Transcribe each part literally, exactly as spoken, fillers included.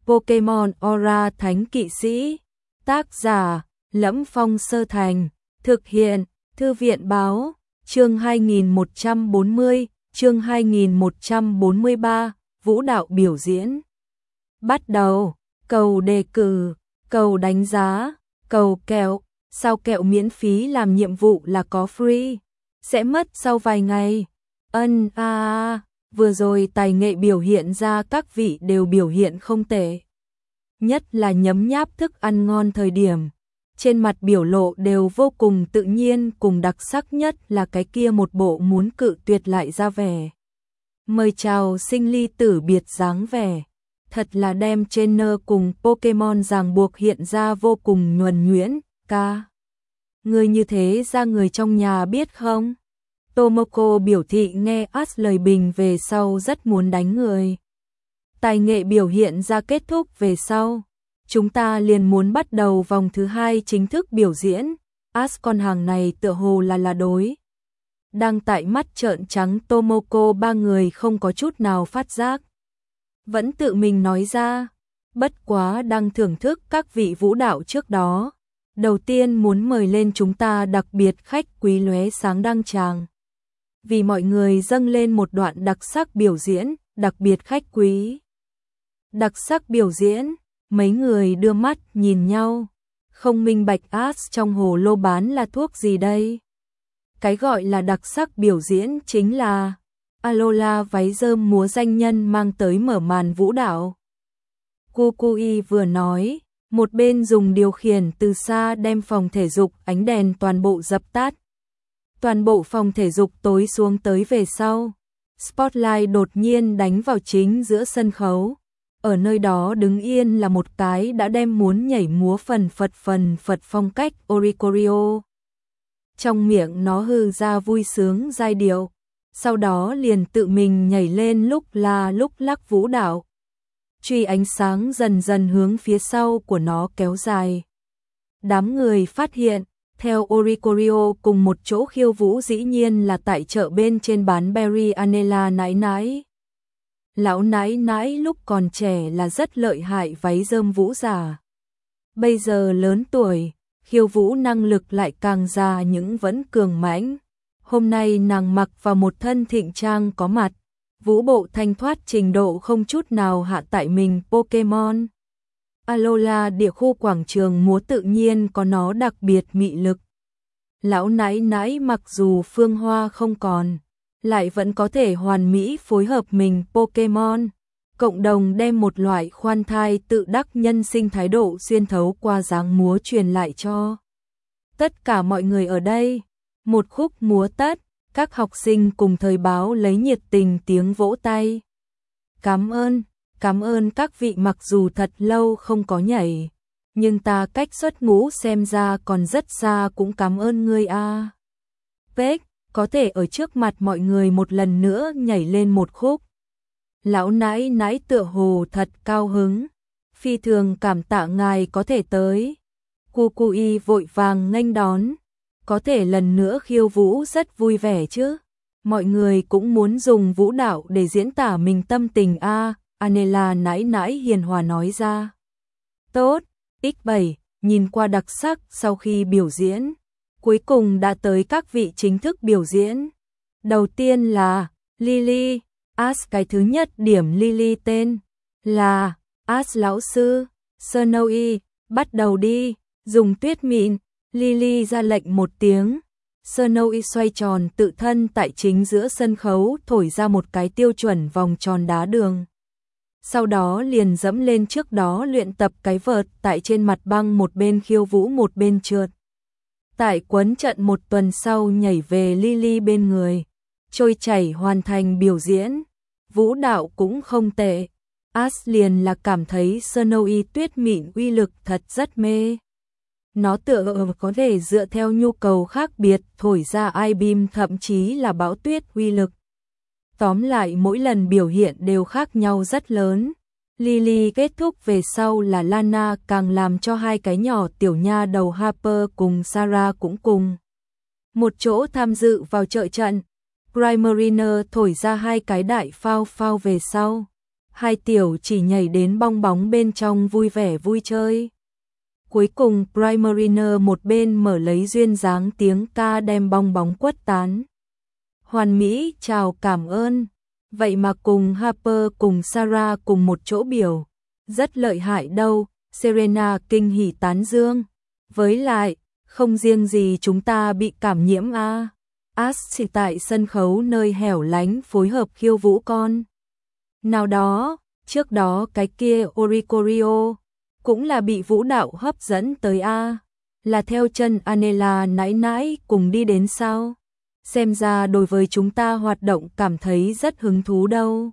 Pokemon Aura Thánh Kỵ Sĩ. Tác giả: Lẫm Phong Sơ Thành. Thực hiện: Thư viện báo. Chương hai nghìn một trăm bốn mươi, chương hai nghìn một trăm bốn mươi ba, vũ đạo biểu diễn. Bắt đầu. Cầu đề cử, cầu đánh giá, cầu kẹo. Sao kẹo miễn phí làm nhiệm vụ là có free? Sẽ mất sau vài ngày. Ân a à, vừa rồi tài nghệ biểu hiện ra các vị đều biểu hiện không tệ. Nhất là nhấm nháp thức ăn ngon thời điểm. Trên mặt biểu lộ đều vô cùng tự nhiên, cùng đặc sắc nhất là cái kia một bộ muốn cự tuyệt lại ra vẻ. Mời chào sinh ly tử biệt dáng vẻ. Thật là đem trainer cùng Pokemon ràng buộc hiện ra vô cùng nhuần nhuyễn. Ca. Người như thế ra người trong nhà biết không? Tomoko biểu thị nghe Ash lời bình về sau rất muốn đánh người. Tài nghệ biểu hiện ra kết thúc về sau. Chúng ta liền muốn bắt đầu vòng thứ hai chính thức biểu diễn. Ash con hàng này tựa hồ là là đối. Đang tại mắt trợn trắng Tomoko ba người không có chút nào phát giác. Vẫn tự mình nói ra. Bất quá đang thưởng thức các vị vũ đạo trước đó. Đầu tiên muốn mời lên chúng ta đặc biệt khách quý lóe sáng đăng tràng. Vì mọi người dâng lên một đoạn đặc sắc biểu diễn, đặc biệt khách quý. Đặc sắc biểu diễn, mấy người đưa mắt nhìn nhau. Không minh bạch Ash trong hồ lô bán là thuốc gì đây? Cái gọi là đặc sắc biểu diễn chính là Alola váy rơm múa danh nhân mang tới mở màn vũ đạo. Kukui vừa nói, một bên dùng điều khiển từ xa đem phòng thể dục ánh đèn toàn bộ dập tắt. Toàn bộ phòng thể dục tối xuống tới về sau. Spotlight đột nhiên đánh vào chính giữa sân khấu. Ở nơi đó đứng yên là một cái đã đem muốn nhảy múa phần phật phần phật phong cách Oricorio. Trong miệng nó hư ra vui sướng giai điệu. Sau đó liền tự mình nhảy lên lúc la lúc lắc vũ đạo. Truy ánh sáng dần dần hướng phía sau của nó kéo dài. Đám người phát hiện, theo Oricorio cùng một chỗ khiêu vũ dĩ nhiên là tại chợ bên trên bán berry Anela nãi nãi. Lão nãi nãi lúc còn trẻ là rất lợi hại váy rơm vũ giả. Bây giờ lớn tuổi, khiêu vũ năng lực lại càng già những vẫn cường mãnh. Hôm nay nàng mặc vào một thân thịnh trang có mặt. Vũ bộ thanh thoát trình độ không chút nào hạ tại mình Pokemon. Alola địa khu quảng trường múa tự nhiên có nó đặc biệt mị lực. Lão nãi nãi mặc dù phương hoa không còn, lại vẫn có thể hoàn mỹ phối hợp mình Pokemon. Cộng đồng đem một loại khoan thai tự đắc nhân sinh thái độ xuyên thấu qua dáng múa truyền lại cho tất cả mọi người ở đây. Một khúc múa tất, các học sinh cùng thời báo lấy nhiệt tình tiếng vỗ tay. Cảm ơn, cảm ơn các vị, mặc dù thật lâu không có nhảy, nhưng ta cách xuất ngũ xem ra còn rất xa, cũng cảm ơn ngươi a. Pek, có thể ở trước mặt mọi người một lần nữa nhảy lên một khúc. Lão nãi nãi tựa hồ thật cao hứng, phi thường cảm tạ ngài có thể tới. Kukui vội vàng nghênh đón. Có thể lần nữa khiêu vũ rất vui vẻ chứ. Mọi người cũng muốn dùng vũ đạo để diễn tả mình tâm tình a. À, Anela nãi nãi hiền hòa nói ra. Tốt, ích bảy, nhìn qua đặc sắc sau khi biểu diễn. Cuối cùng đã tới các vị chính thức biểu diễn. Đầu tiên là Lily. Ash cái thứ nhất điểm Lily tên là Ash lão sư. Snowy, bắt đầu đi, dùng tuyết mịn. Lily ra lệnh một tiếng. Snowy xoay tròn tự thân tại chính giữa sân khấu, thổi ra một cái tiêu chuẩn vòng tròn đá đường. Sau đó liền dẫm lên trước đó luyện tập cái vợt tại trên mặt băng, một bên khiêu vũ một bên trượt. Tại quấn trận một tuần sau nhảy về Lily bên người, trôi chảy hoàn thành biểu diễn. Vũ đạo cũng không tệ. Ash liền là cảm thấy Snowy tuyết mịn uy lực thật rất mê. Nó tựa có thể dựa theo nhu cầu khác biệt thổi ra I-beam, thậm chí là bão tuyết uy lực. Tóm lại mỗi lần biểu hiện đều khác nhau rất lớn. Lily kết thúc về sau là Lana, càng làm cho hai cái nhỏ tiểu nha đầu Harper cùng Sarah cũng cùng một chỗ tham dự vào trợ trận. Primariner thổi ra hai cái đại phao phao về sau. hai tiểu chỉ nhảy đến bong bóng bên trong vui vẻ vui chơi. Cuối cùng Primariner một bên mở lấy duyên dáng tiếng ca đem bong bóng quất tán. Hoàn mỹ chào cảm ơn. Vậy mà cùng Harper cùng Sarah cùng một chỗ biểu. Rất lợi hại đâu, Serena kinh hỉ tán dương. Với lại, không riêng gì chúng ta bị cảm nhiễm a. Ash tại sân khấu nơi hẻo lánh phối hợp khiêu vũ con. Nào đó, trước đó cái kia Oricorio cũng là bị vũ đạo hấp dẫn tới a, là theo chân Anela nãy nãy cùng đi đến sao? Xem ra đối với chúng ta hoạt động cảm thấy rất hứng thú đâu.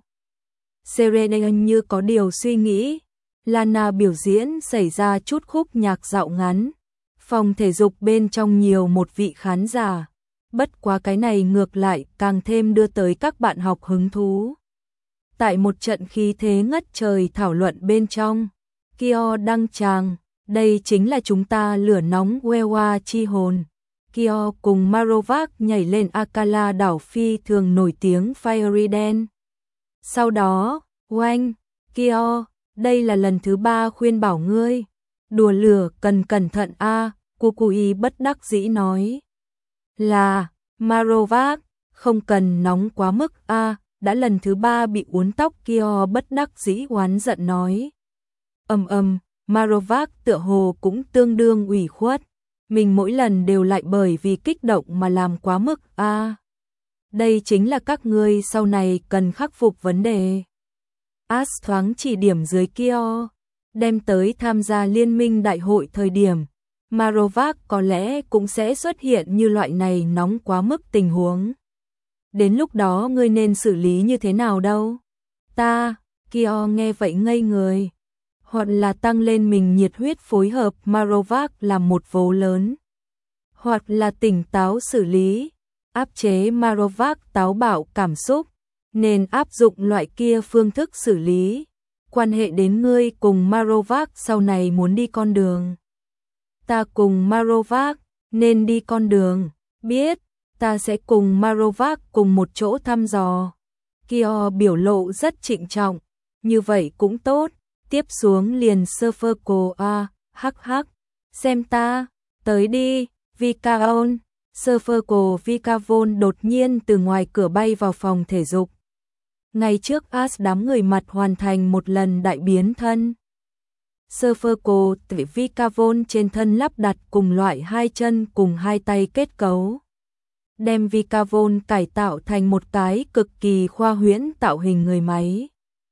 Serena như có điều suy nghĩ. Lana biểu diễn xảy ra chút khúc nhạc dạo ngắn. Phòng thể dục bên trong nhiều một vị khán giả. Bất quá cái này ngược lại càng thêm đưa tới các bạn học hứng thú. Tại một trận khí thế ngất trời thảo luận bên trong, Kyo đăng tràng, đây chính là chúng ta lửa nóng Wewa chi hồn. Kyo cùng Marovac nhảy lên Akala đảo phi thường nổi tiếng Fiery Sau đó, oanh, Kyo, đây là lần thứ ba khuyên bảo ngươi. Đùa lửa cần cẩn thận a, Kukui bất đắc dĩ nói. Là, Marovac, không cần nóng quá mức a, đã lần thứ ba bị uốn tóc Kyo bất đắc dĩ oán giận nói. Ầm ầm, Marovac tựa hồ cũng tương đương ủy khuất. Mình mỗi lần đều lại bởi vì kích động mà làm quá mức a. À, đây chính là các ngươi sau này cần khắc phục vấn đề. Ash thoáng chỉ điểm dưới Kyo, đem tới tham gia liên minh đại hội thời điểm, Marovac có lẽ cũng sẽ xuất hiện như loại này nóng quá mức tình huống. Đến lúc đó ngươi nên xử lý như thế nào đâu? Ta, Kyo nghe vậy ngây người. Hoặc là tăng lên mình nhiệt huyết phối hợp Marovac làm một vố lớn. Hoặc là tỉnh táo xử lý, áp chế Marovac táo bạo cảm xúc, nên áp dụng loại kia phương thức xử lý. Quan hệ đến ngươi cùng Marovac sau này muốn đi con đường. Ta cùng Marovac nên đi con đường, biết, ta sẽ cùng Marovac cùng một chỗ thăm dò. Kyo biểu lộ rất trịnh trọng, như vậy cũng tốt. Tiếp xuống liền Surferco a, hắc hắc, xem ta, tới đi, Vikaon. Surferco Vikavon đột nhiên từ ngoài cửa bay vào phòng thể dục. Ngày trước Ash đám người mặt hoàn thành một lần đại biến thân. Surferco Vikavon trên thân lắp đặt cùng loại hai chân cùng hai tay kết cấu. Đem Vikavon cải tạo thành một cái cực kỳ khoa huyễn tạo hình người máy.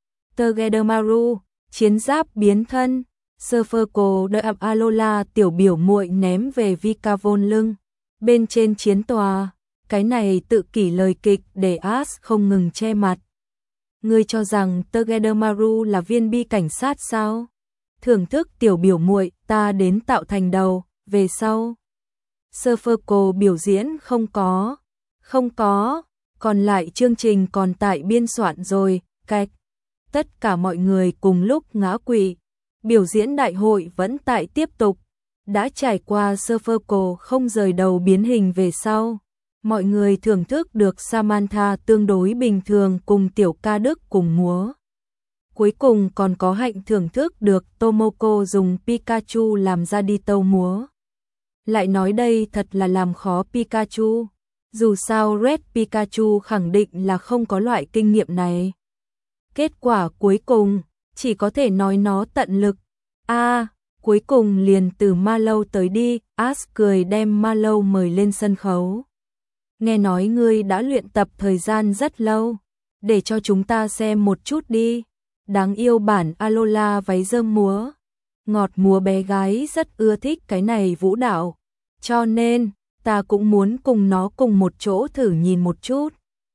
Togedemaru chiến giáp biến thân, Surferco đợi Alola tiểu biểu muội ném về Vikavon lưng. Bên trên chiến tòa, cái này tự kỷ lời kịch để Ash không ngừng che mặt. Ngươi cho rằng Togedemaru là viên bi cảnh sát sao? Thưởng thức tiểu biểu muội, ta đến tạo thành đầu, về sau. Surferco biểu diễn không có, không có, còn lại chương trình còn tại biên soạn rồi, cạch. Tất cả mọi người cùng lúc ngã quỵ, biểu diễn đại hội vẫn tại tiếp tục. Đã trải qua Surferco không rời đầu biến hình về sau. Mọi người thưởng thức được Samantha tương đối bình thường cùng tiểu ca đức cùng múa. Cuối cùng còn có hạnh thưởng thức được Tomoko dùng Pikachu làm ra đi tâu múa. Lại nói đây thật là làm khó Pikachu. Dù sao Red Pikachu khẳng định là không có loại kinh nghiệm này. Kết quả cuối cùng, chỉ có thể nói nó tận lực. A, à, cuối cùng liền từ Mallow tới đi, Ash cười đem Mallow mời lên sân khấu. Nghe nói ngươi đã luyện tập thời gian rất lâu, để cho chúng ta xem một chút đi. Đáng yêu bản Alola váy rơm múa. Ngọt múa bé gái rất ưa thích cái này vũ đạo, cho nên ta cũng muốn cùng nó cùng một chỗ thử nhìn một chút.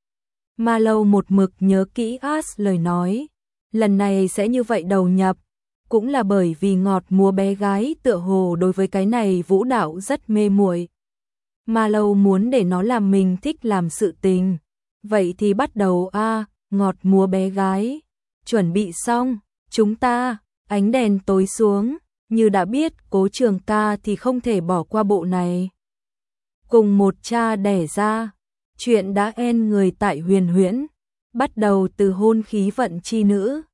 Mallow một mực nhớ kỹ Ash lời nói, lần này sẽ như vậy đầu nhập, cũng là bởi vì ngọt múa bé gái tựa hồ đối với cái này vũ đạo rất mê muội. Mallow muốn để nó làm mình thích làm sự tình. Vậy thì bắt đầu a, ngọt múa bé gái. Chuẩn bị xong, chúng ta, ánh đèn tối xuống, như đã biết Cố Trường Ca thì không thể bỏ qua bộ này. Cùng một cha đẻ ra, chuyện đã en người tại Huyền Huyễn, bắt đầu từ hôn khí vận chi nữ.